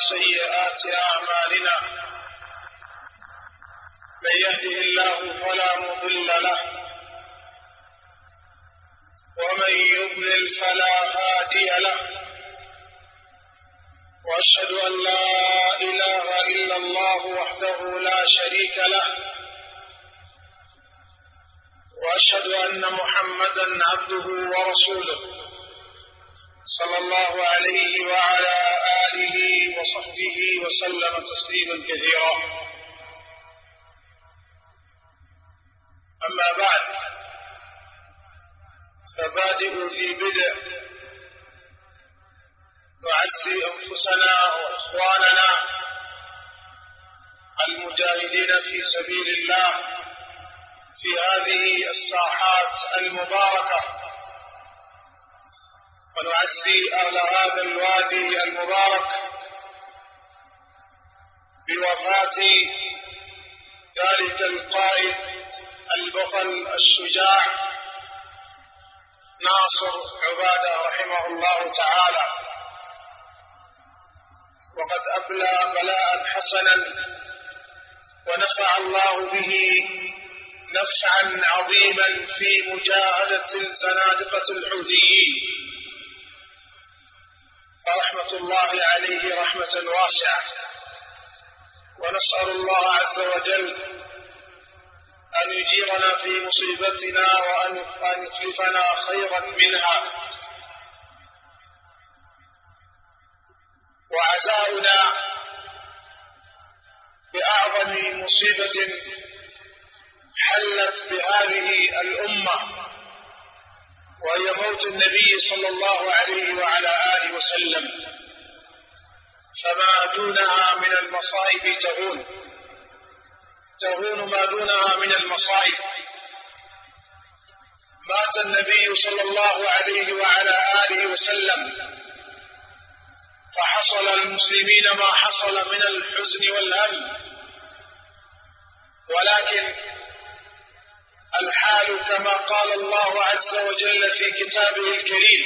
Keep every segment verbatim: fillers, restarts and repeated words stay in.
سيئات أعمالنا من يهده الله فلا مضل له ومن يضلل فلا هادي له وأشهد أن لا إله إلا الله وحده لا شريك له وأشهد أن محمدا عبده ورسوله صلى الله عليه وعلى آله وصحبه وسلم تسليما كثيرا. أما بعد، فبادئ في بدء نعزي أنفسنا وإخواننا المجاهدين في سبيل الله في هذه الساحات المباركة، ونعزي أهل هذا الوادي المبارك بوفاة ذلك القائد البطل الشجاع ناصر عبادة رحمه الله تعالى، وقد أبلى بلاء حسنا ونفع الله به نفعا عظيما في مجاهدة الزنادقة الحوثيين، فرحمة الله عليه رحمة واسعة. ونسأل الله عز وجل أن يجيرنا في مصيبتنا وأن يخلفنا خيرا منها. وعزاؤنا بأعظم مصيبة حلت بهذه الأمة، وهي موت النبي صلى الله عليه وعلى آله وسلم، فما دونها من المصائب تهون تهون ما دونها من المصائب. مات النبي صلى الله عليه وعلى آله وسلم، فحصل للمسلمين ما حصل من الحزن والهم، ولكن الحال كما قال الله عز وجل في كتابه الكريم: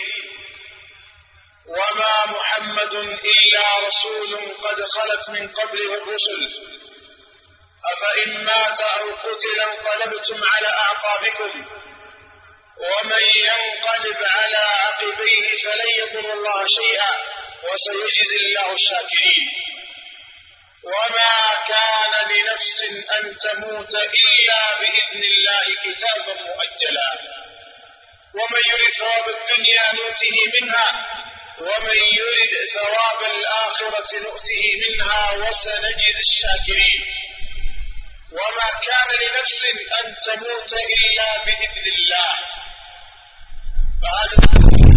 وما محمد إلا رسول قد خلت من قبله الرسل أفإن مات أو قتل انقلبتم على أعقابكم ومن ينقلب على عقبيه فلن يضر الله شيئا وسيجزي الله الشاكرين. وما كان لنفس أن تموت إلا بإذن الله كتابا مؤجلا ومن يرد ثواب الدنيا نؤته منها ومن يرد ثواب الآخرة نؤته منها وسنجزي الشاكرين. وما كان لنفس أن تموت إلا بإذن الله. فهذا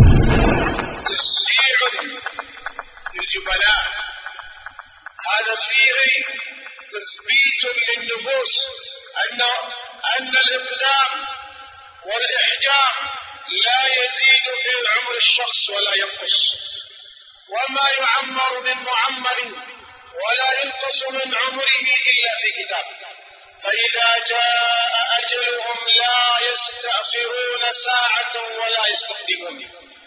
تشجيع للجبناء، هذا فيه تثبيت للنفوس أن أن الإقدام والإحجام لا يزيد في عمر الشخص ولا ينقص، وما يعمر من معمر ولا ينقص من عمره إلا في كتاب، فإذا جاء أجلهم لا يستأخرون ساعة ولا يستقدمون.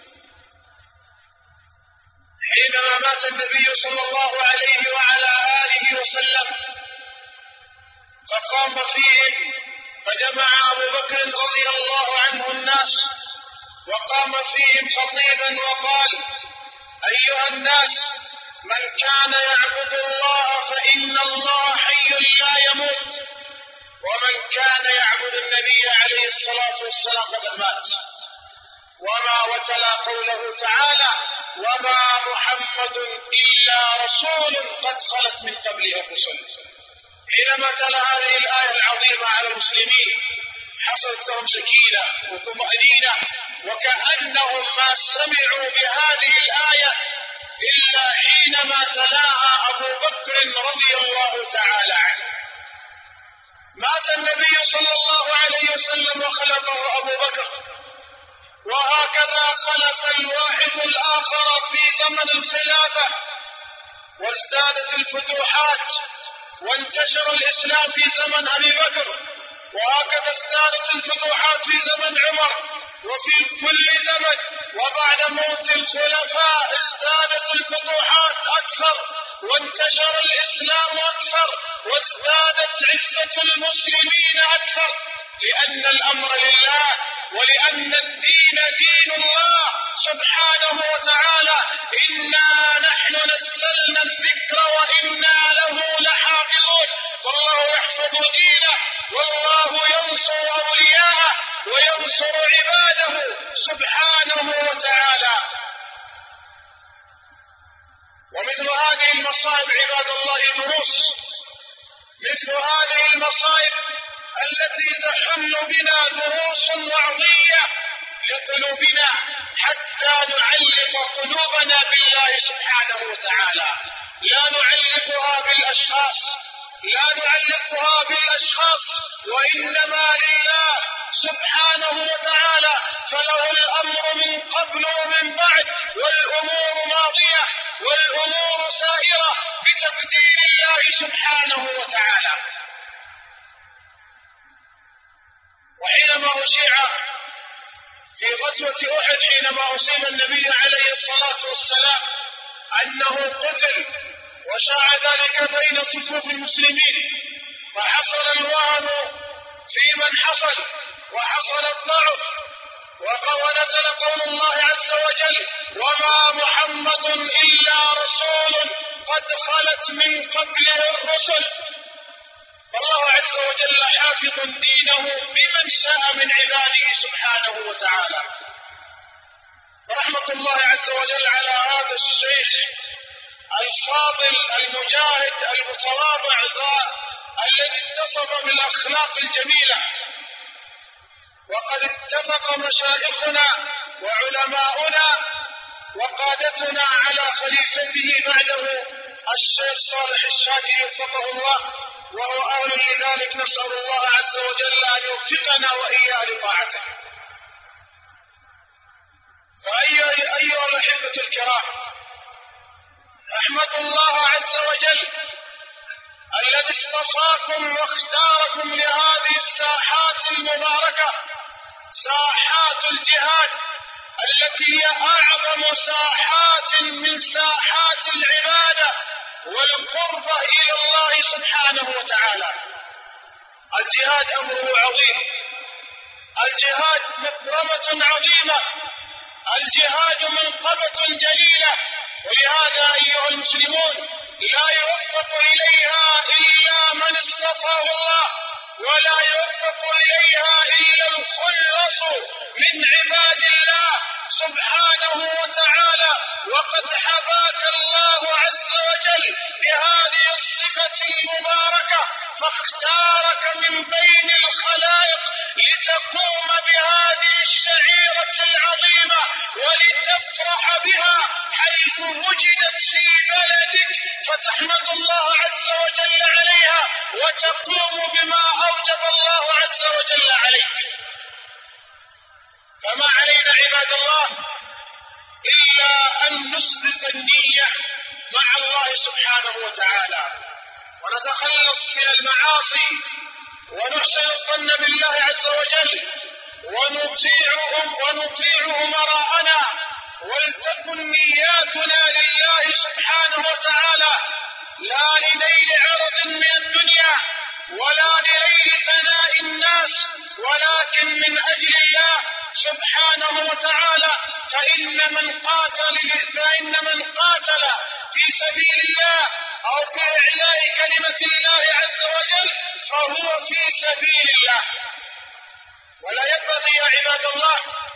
حينما مات النبي صلى الله عليه وعلى آله وسلم فقام فيهم، فجمع أبو بكر رضي الله عنه الناس وقام فيهم خطيبا وقال: أيها الناس، من كان يعبد الله فإن الله حي لا يموت، ومن كان يعبد النبي عليه الصلاة والسلام فقد مات. وما وتلا قوله تعالى: وما محمد إلا رسول قد خلت من قبله الرسل. حينما تلا هذه الآية العظيمة على المسلمين حصلت لهم سكينة وطمأنينة، وكأنهم ما سمعوا بهذه الآية إلا حينما تلاها أبو بكر رضي الله تعالى عنه. مات النبي صلى الله عليه وسلم وخلفه أبو بكر، وهكذا خلف الواحد الآخر في زمن الخلافة، وازدادت الفتوحات وانتشر الإسلام في زمن أبي بكر، وهكذا ازدادت الفتوحات في زمن عمر، وفي كل زمن وبعد موت الخلفاء ازدادت الفتوحات أكثر وانتشر الإسلام أكثر وازدادت عزة المسلمين أكثر، لأن الأمر لله ولأن الدين دين الله سبحانه وتعالى. إنا نحن نزلنا الذكر وإنا له لحافظون. والله يحفظ دينه والله ينصر أولياءه وينصر عباده سبحانه وتعالى. ومثل هذه المصائب عباد الله دروس، مثل هذه المصائب التي تحل بنا دروس وعظية لقلوبنا حتى نعلق قلوبنا بالله سبحانه وتعالى. لا نعلقها بالأشخاص، لا نعلقها بالأشخاص وإنما لله سبحانه وتعالى، فله الأمر من قبل ومن بعد، والأمور ماضية والأمور سائرة بتقدير الله سبحانه وتعالى. وحينما أشيع في غزوة أحد، حينما أصيب النبي عليه الصلاة والسلام أنه قتل وشاع ذلك بين صفوف المسلمين، فحصل الوهن في من حصل وحصل الضعف، ونزل قول الله عز وجل: وما محمد إلا رسول قد خلت من قبله الرسل. فالله عز وجل حافظ دينه بمن شاء من عباده سبحانه وتعالى. فرحمة الله عز وجل على هذا الشيخ الفاضل المجاهد المتواضع الذي اتصف بالأخلاق الجميلة. وقد اتفق مشايخنا وعلماؤنا وقادتنا على خليفته بعده الشيخ صالح الشاكر وفقه الله، وهو أهل لذلك. نسأل الله عز وجل أن يوفقنا وإياه لطاعته. فأيها الأحبة الكرام، أحمد الله عز وجل الذي اصطفاكم واختاركم لهذه الساحات المباركة، ساحات الجهاد التي هي أعظم ساحات من ساحات العبادة والقربة إلى الله سبحانه وتعالى. الجهاد أمره عظيم، الجهاد مكرمة عظيمة، الجهاد منقبة جليلة، ولهذا أيها المسلمون لا يوفق إليها إلا من اصطفاه الله، ولا يوفق إليها إلا الخلص من عباد الله سبحانه وتعالى. وقد حباك الله عز وجل بهذه الصفة المباركة، فاختارك من بين الخلائق لتقوم بهذه الشعيرة العظيمة ولتفرح بها حيث وجدت في بلدك، فتحمد الله عز وجل عليها وتقوم بما أوجب الله عز وجل عليك. فما علينا عباد الله إلا أن نصدق النية مع الله سبحانه وتعالى، ونتخلص من المعاصي، ونحسن الظن بالله عز وجل، ونطيعهم ونطيع أمراءنا، ولتكن نياتنا لله سبحانه وتعالى، لا لنيل عرض من الدنيا ولا لنيل ثناء الناس، ولكن من أجل الله سبحانه وتعالى. فإن من قاتل فإن من قاتل في سبيل الله أو في إعلاء كلمة الله عز وجل فهو في سبيل الله. ولا ينبغي يا عباد الله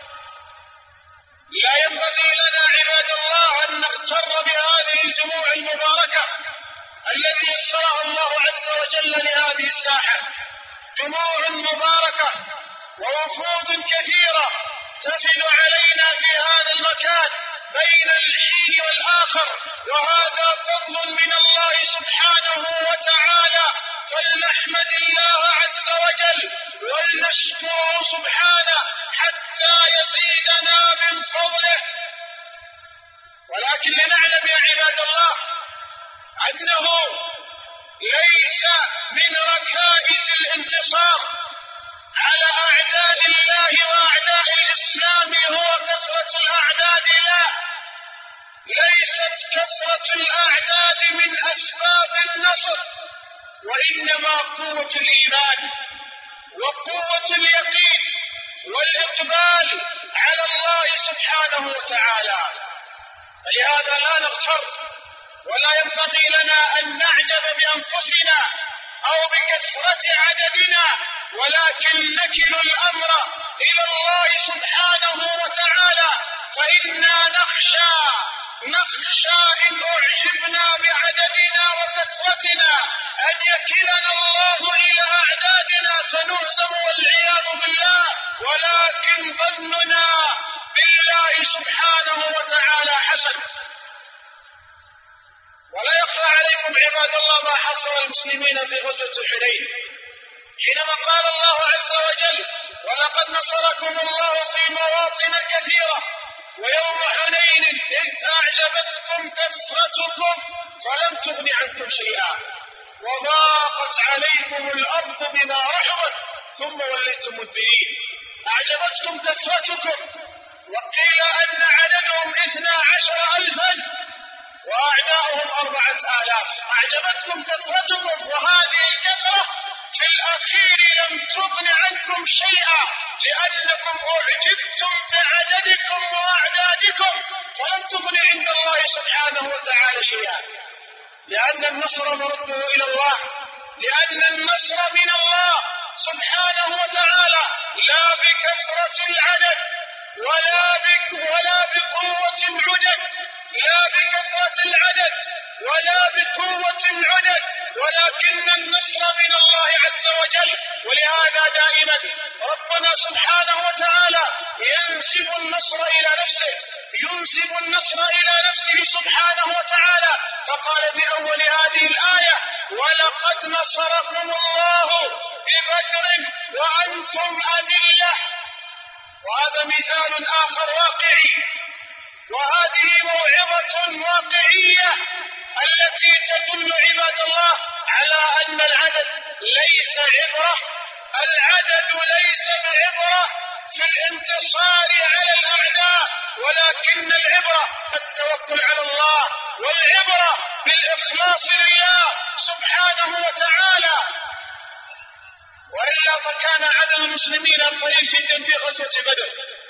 لا ينبغي لنا عباد الله أن نغتر بهذه الجموع المباركة الذي يسرها الله عز وجل لهذه الساحة. جموع مباركة ووفود كثيرة تفد علينا في هذا المكان بين الحين والآخر، وهذا فضل من الله سبحانه وتعالى. فلنحمد الله عز وجل ولنشكره سبحانه حتى يزيدنا من فضله. ولكن لنعلم يا عباد الله أنه ليس من ركائز الانتصار على أعداء الله وأعداء الإسلام هو كثرة الأعداد، لا، ليست كثرة الأعداد من أسباب النصر، وإنما قوة الإيمان وقوة اليقين والإقبال على الله سبحانه وتعالى. فلهذا لا نغتر، ولا ينبغي لنا أن نعجب بأنفسنا أو بكثرة عددنا، ولكن نكل الأمر إلى الله سبحانه وتعالى، فإنا نخشى نخشى إن أعجبنا بعددنا وكثرتنا أن يكلنا الله إلى أعدادنا فنهزم والعياذ بالله، ولكن ظننا بالله سبحانه وتعالى حسن. ولا يخفى عليكم عباد الله ما حصل المسلمين في غزوة حنين، حينما قال الله عز وجل: ولقد نصركم الله في مواطن كثيرة ويوم حنين إذ أعجبتكم كثرتكم فلم تغن عنكم شيئا وضاقت عليكم الأرض بما رحبت ثم وليتم مدبرين. أعجبتكم كثرتكم، وقيل أن عددهم اثنا عشر ألفا وأعداؤهم أربعة آلاف. أعجبتكم كثرتكم، وهذه الكثرة في الأخير لم تغن عنكم شيئا، لأنكم أعجبتم بعددكم وأعدادكم فلم تغن عند الله سبحانه وتعالى شيئا، لأن النصر مرده إلى الله، لأن النصر من الله سبحانه وتعالى، لا بكثرة العدد ولا بك ولا بقوة العدد، لا بكثرة العدد ولا بقوة العدد، ولكن النصر من الله عز وجل. ولهذا دائما ربنا سبحانه وتعالى ينسب النصر إلى نفسه، ينسب النصر إلى نفسه سبحانه وتعالى، فقال في أول هذه الآية: ولقد نصركم الله ببدر وأنتم أذلة. وهذا مثال آخر واقعي، وهذه موعظة واقعية التي تدل عباد الله على أن العدد ليس عبرة، العدد ليس بعبرة في الانتصار على الأعداء، ولكن العبرة التوكل على الله، والعبرة بالإخلاص لله سبحانه وتعالى. وإلا فكان عدد المسلمين قليل جدا في غزوة بدر،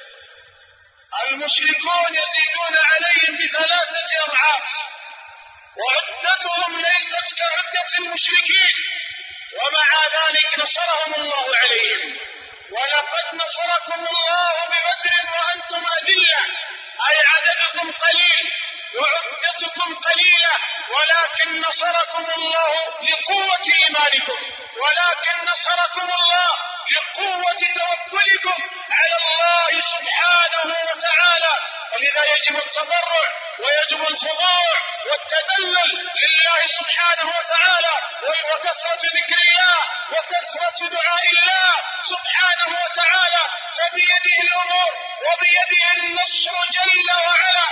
المشركون يزيدون عليهم بثلاثة أضعاف، وعدتهم ليست كعدة المشركين، ومع ذلك نصرهم الله عليهم. ولقد نصركم الله ببدر وأنتم أذلة، أي عددكم قليل وعدتكم قليلة، ولكن نصركم الله لقوة إيمانكم، ولكن نصركم الله لقوة توكلكم على الله سبحانه وتعالى. ولذا يجب التضرع ويجب الخضوع والتذلل لله سبحانه وتعالى، وكثرة ذكر الله وكثرة دعاء الله سبحانه وتعالى، فبيده الأمور وبيده النصر جل وعلا.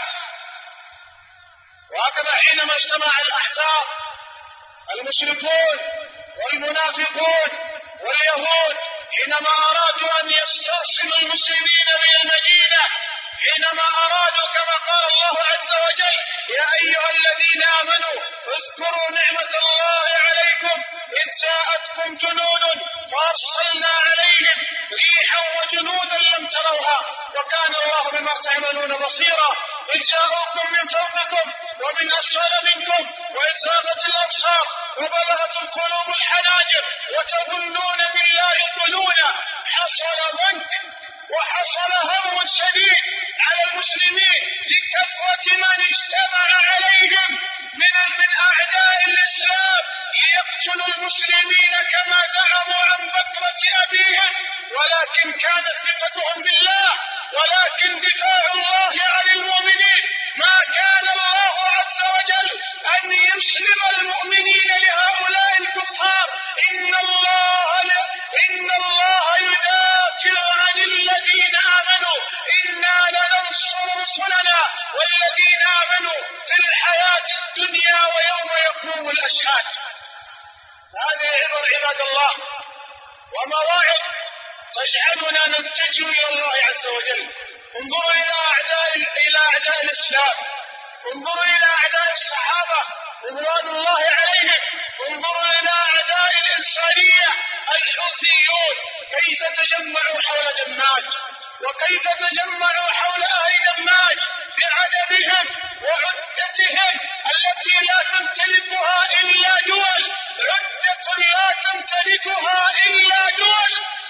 وهكذا حينما اجتمع الأحزاب المشركون والمنافقون واليهود، حينما أرادوا أن يسترسلوا المسلمين من المدينة، حينما أرادوا كما قال الله عز وجل: يا أيها الذين آمنوا اذكروا نعمة الله عليكم إذ جاءتكم جنود فأرسلنا عليهم ريحا وجنودا لم تروها وكان الله بما تعملون بصيرا. إذ جاءوكم من فوقكم ومن أسفل منكم وإذ زاغت الأبصار وبلغت القلوب الحناجر وتظنون بالله الظنونا. حصل ضنك وحصل هم شديد على المسلمين لكثرة من اجتمع عليهم من من أعداء الإسلام ليقتلوا المسلمين كما زعموا عن بكرة أبيهم، ولكن كانت ثقتهم بالله، ولكن دفاع الله عن المؤمنين. ما كان الله عز وجل أن يسلم المؤمنين لهؤلاء الكفار، إن الله إن الله يدافع عن الذين آمنوا، إنا لننصر رسلنا والذين آمنوا في الحياة الدنيا ويوم يقوم الأشهاد. هذه عبر عباد الله ومواعظ تجعلنا نتجه إلى الله عز وجل. انظروا إلى أعداء إلى أعداء الإسلام انظروا إلى أعداء الصحابة رضوان الله عليهم، انظروا إلى أعداء الإنسانية الحوثيون كيف تجمعوا حول دماج، وكيف تجمعوا حول أهل دماج بعددهم وعدتهم التي لا تمتلكها إلا دول، عدة لا تمتلكها إلا دول،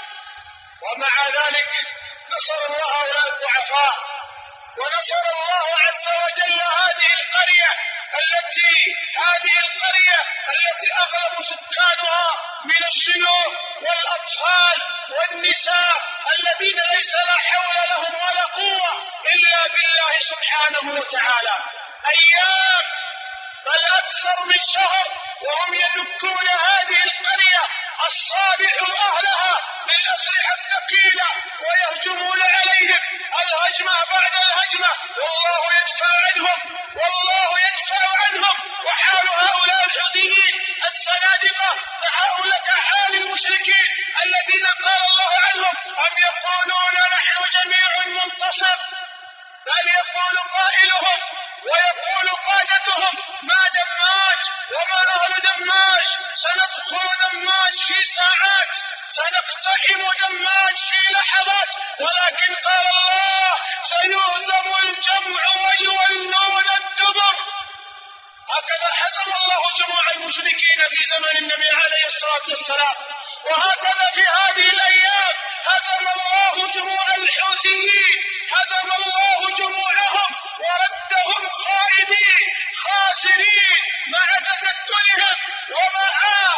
ومع ذلك نصر الله هؤلاء الضعفاء، ونصر الله عز وجل هذه القرية التي هذه القرية التي أغلب سكانها من الشيوخ والأطفال والنساء الذين ليس لا حول لهم ولا قوة إلا بالله سبحانه وتعالى. أيام بل أكثر من شهر وهم يدكون هذه القرية الصالح أهلها بالأسلحة الثقيلة ويهجمون عليهم الهجمة بعد الهجمة، والله يدفع عنهم والله يدفع عنهم. وحال هؤلاء الحوثيين السنادقة كهؤلاء كحال المشركين الذين قال الله عنهم أم يقولون نحن جميع منتصر، بل يقول قائلهم ويقول قادتهم ما دماج وما أهل دماج، سندخل دماج في ساعات، سنقتحم دماج في لحظات، ولكن قال الله سيهزم الجمع ويولون الدبر. هكذا حزم الله جموع المشركين في زمن النبي عليه الصلاة والسلام، وهكذا في هذه الأيام هزم الله جموع الحوثيين، هزم الله جموعهم وردهم خائبين خاسرين مع تكتلهم ومع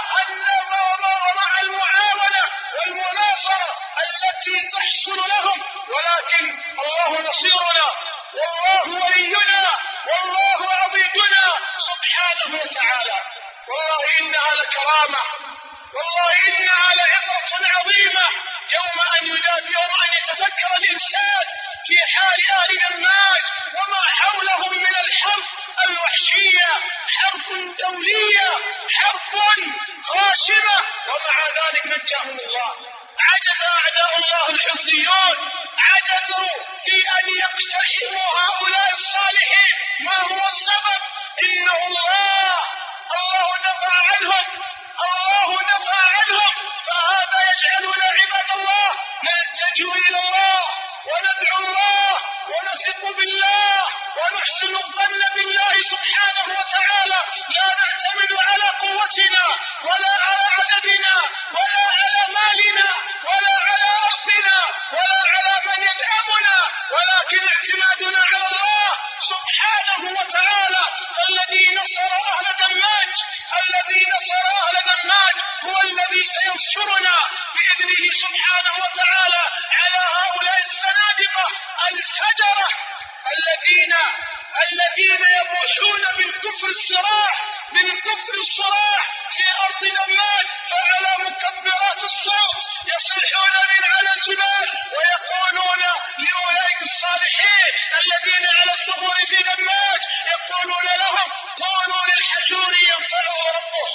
ومع المعاونة والمناصرة التي تحصل لهم، ولكن الله نصيرنا والله ولينا والله عضيدنا سبحانه وتعالى. والله إنها لكرامة، والله إنها لعبرة عظيمة يوم أن يدافع وأن يتفكر الإنسان في حال أهل دماج وما حولهم من الحرب الوحشية، حرب دولية، حرب غاشمة، ومع ذلك نجاهم الله. عجز أعداء الله الحوثيون، عجزوا في أن يقتحموا هؤلاء الصالحين. ما هو السبب؟ إنه الله الله نفع عنهم الله نفع عنهم فهذا يجعلنا عباد الله نلتجئ إلى الله وندعو الله ونثق بالله ونحسن الظن بالله سبحانه وتعالى، لا نعتمد على قوتنا ولا على عددنا ولا على مالنا ولا على أرضنا ولا على من يدعمنا، ولكن اعتمادنا على الله سبحانه وتعالى. الذي نصر أهل دماج الذي نصر أهل دماج هو الذي سينصرنا بإذنه سبحانه وتعالى على هؤلاء السنادقة الفجرة الذين الذين يبوحون من كفر الصراع من كفر الصراع في أرض دماج، فعلى مكبرات الصوت يصيحون من على الجبال ويقولون لأولئك الصالحين الذين على الثغور في دماج، يقولون لهم كونوا للحجور ينفعه ربه.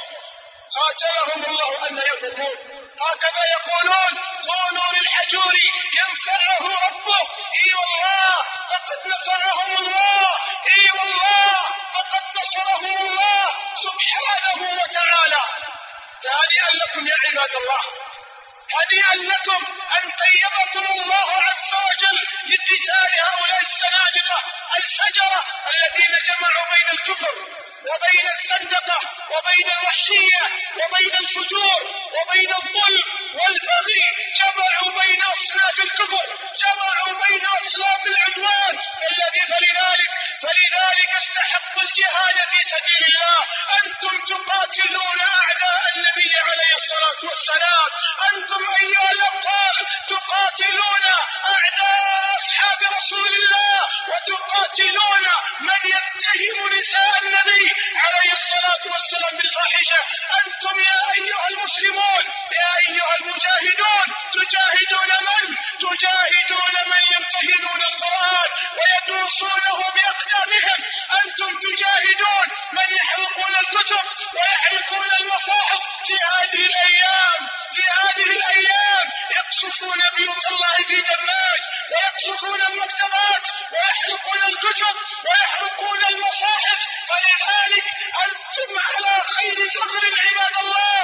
قاتلهم الله أن يفقون، هكذا يقولون كونوا للحجور ينفعه ربه. اي والله فقد نفعهم الله، اي والله فقد نصرهم الله سبحانه وتعالى. هنيئا لكم يا عباد الله، هنيئا لكم أن طيبكم الله عز وجل لقتال هؤلاء السنادقة الفجرة الذين جمعوا بين الكفر وبين الزندقة وبين الوحشية وبين الفجور وبين الظلم والبغي، جمعوا بين أصناف الكفر، جمعوا بين أصناف العدوان الذي فلذلك فلذلك استحقوا الجهاد في سبيل الله. أنتم تقاتلون أعداء النبي عليه الصلاة والسلام، أنتم أيها الأبطال تقاتلون أعداء أصحاب رسول الله وتقاتلون من يتهم نساء النبي عليه الصلاة والسلام بالفاحشة. أنتم يا أيها المسلمون يا أيها المجاهدون تجاهدون من؟ تجاهدون من يمتهنون القرآن ويدرسونه بأقدامهم، أنتم تجاهدون من يحرقون الكتب ويحرقون المصاحف في هذه الأيام في هذه الأيام يقصفون بيوت الله في دماج ويقصفون المكتبات ويحرقون الكتب ويحرقون المصاحف المصاحف. فلذلك أنتم على خير ثغر عباد الله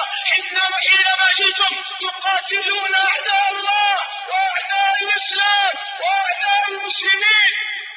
حينما جئتم تقاتلون أعداء الله وأعداء الإسلام وأعداء المسلمين.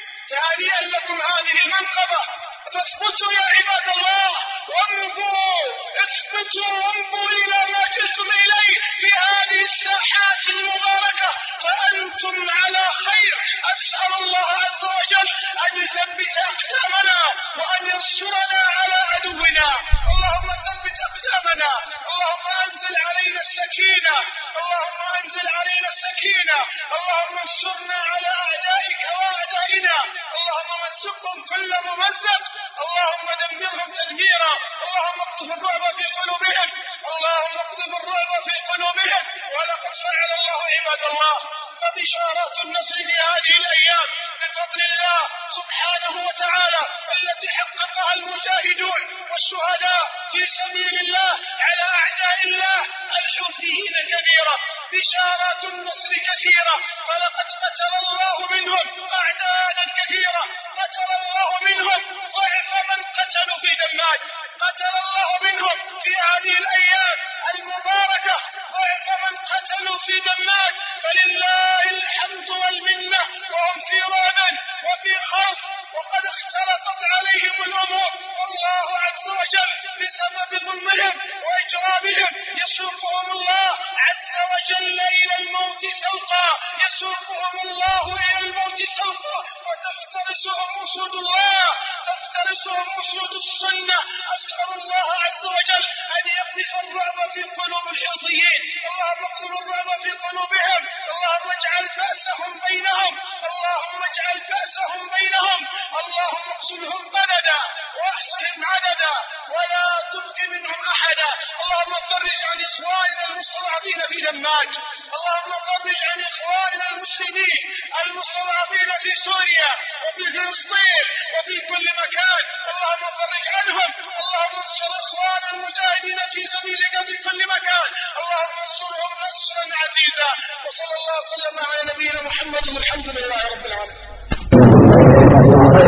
تهانئا لكم هذه المنقبة. فاثبتوا يا عباد الله وامضوا، اثبتوا وامضوا إلى ما جئتم إليه في هذه الساحات المباركة فأنتم على خير. أسأل الله عز وجل أن يثبت أقدامنا وأن ينصرنا على عدونا. اللهم ثبت أقدامنا، اللهم أنزل علينا السكينة، اللهم أنزل علينا السكينة، اللهم انصرنا على أعدائك وأعدائنا، اللهم مزقهم كل ممزق، اللهم دمرهم تدميرا، اللهم اقذف الرعب في قلوبهم، اللهم اقذف الرعب في قلوبهم. ولقد فعل الله عباد الله. فبشارات النصر في هذه الأيام بفضل الله سبحانه وتعالى التي حققها المجاهدون والشهداء في سبيل الله على أعداء الله الحوثيين كثيرة. بشارات النصر كثيرة، فلقد قتل الله منهم أعدادا كثيرة، قتل الله منهم ضعف من قتلوا في دماج، قتل الله منهم في هذه الأيام المباركة ضعف من قتلوا في دماج. فلله الحمد والمنة وهم في رعب وفي خوف وقد اختلطت عليهم الأمور، والله عز وجل بسبب ظلمهم وإجرامهم يسوقهم الله عز وجل إلى الموت سوقا، يسوقهم الله إلى الموت سوقا، وتفترسهم أسود الله، تفترسهم أسود السنة. أسأل الله عز وجل أن يقذف الرعب في قلوب الحوثيين، اللهم اقذف الرعب في قلوبهم، اللهم اجعل بأسهم بينهم، اللهم اجعل بأسهم بينهم، اللهم اقتلهم بلدا واحصهم عددا ولا تبق منهم أحدا. اللهم فرج عن إخواننا المستضعفين في دماج، اللهم فرج عن إخواننا المسلمين المستضعفين في سوريا وفي فلسطين وفي كل مكان، اللهم فرج عنهم، اللهم انصر إخوان المجاهدين في سبيلك في كل مكان، اللهم انصرهم نصرا عزيزا. وصلى الله وسلم على نبينا محمد والحمد لله رب العالمين.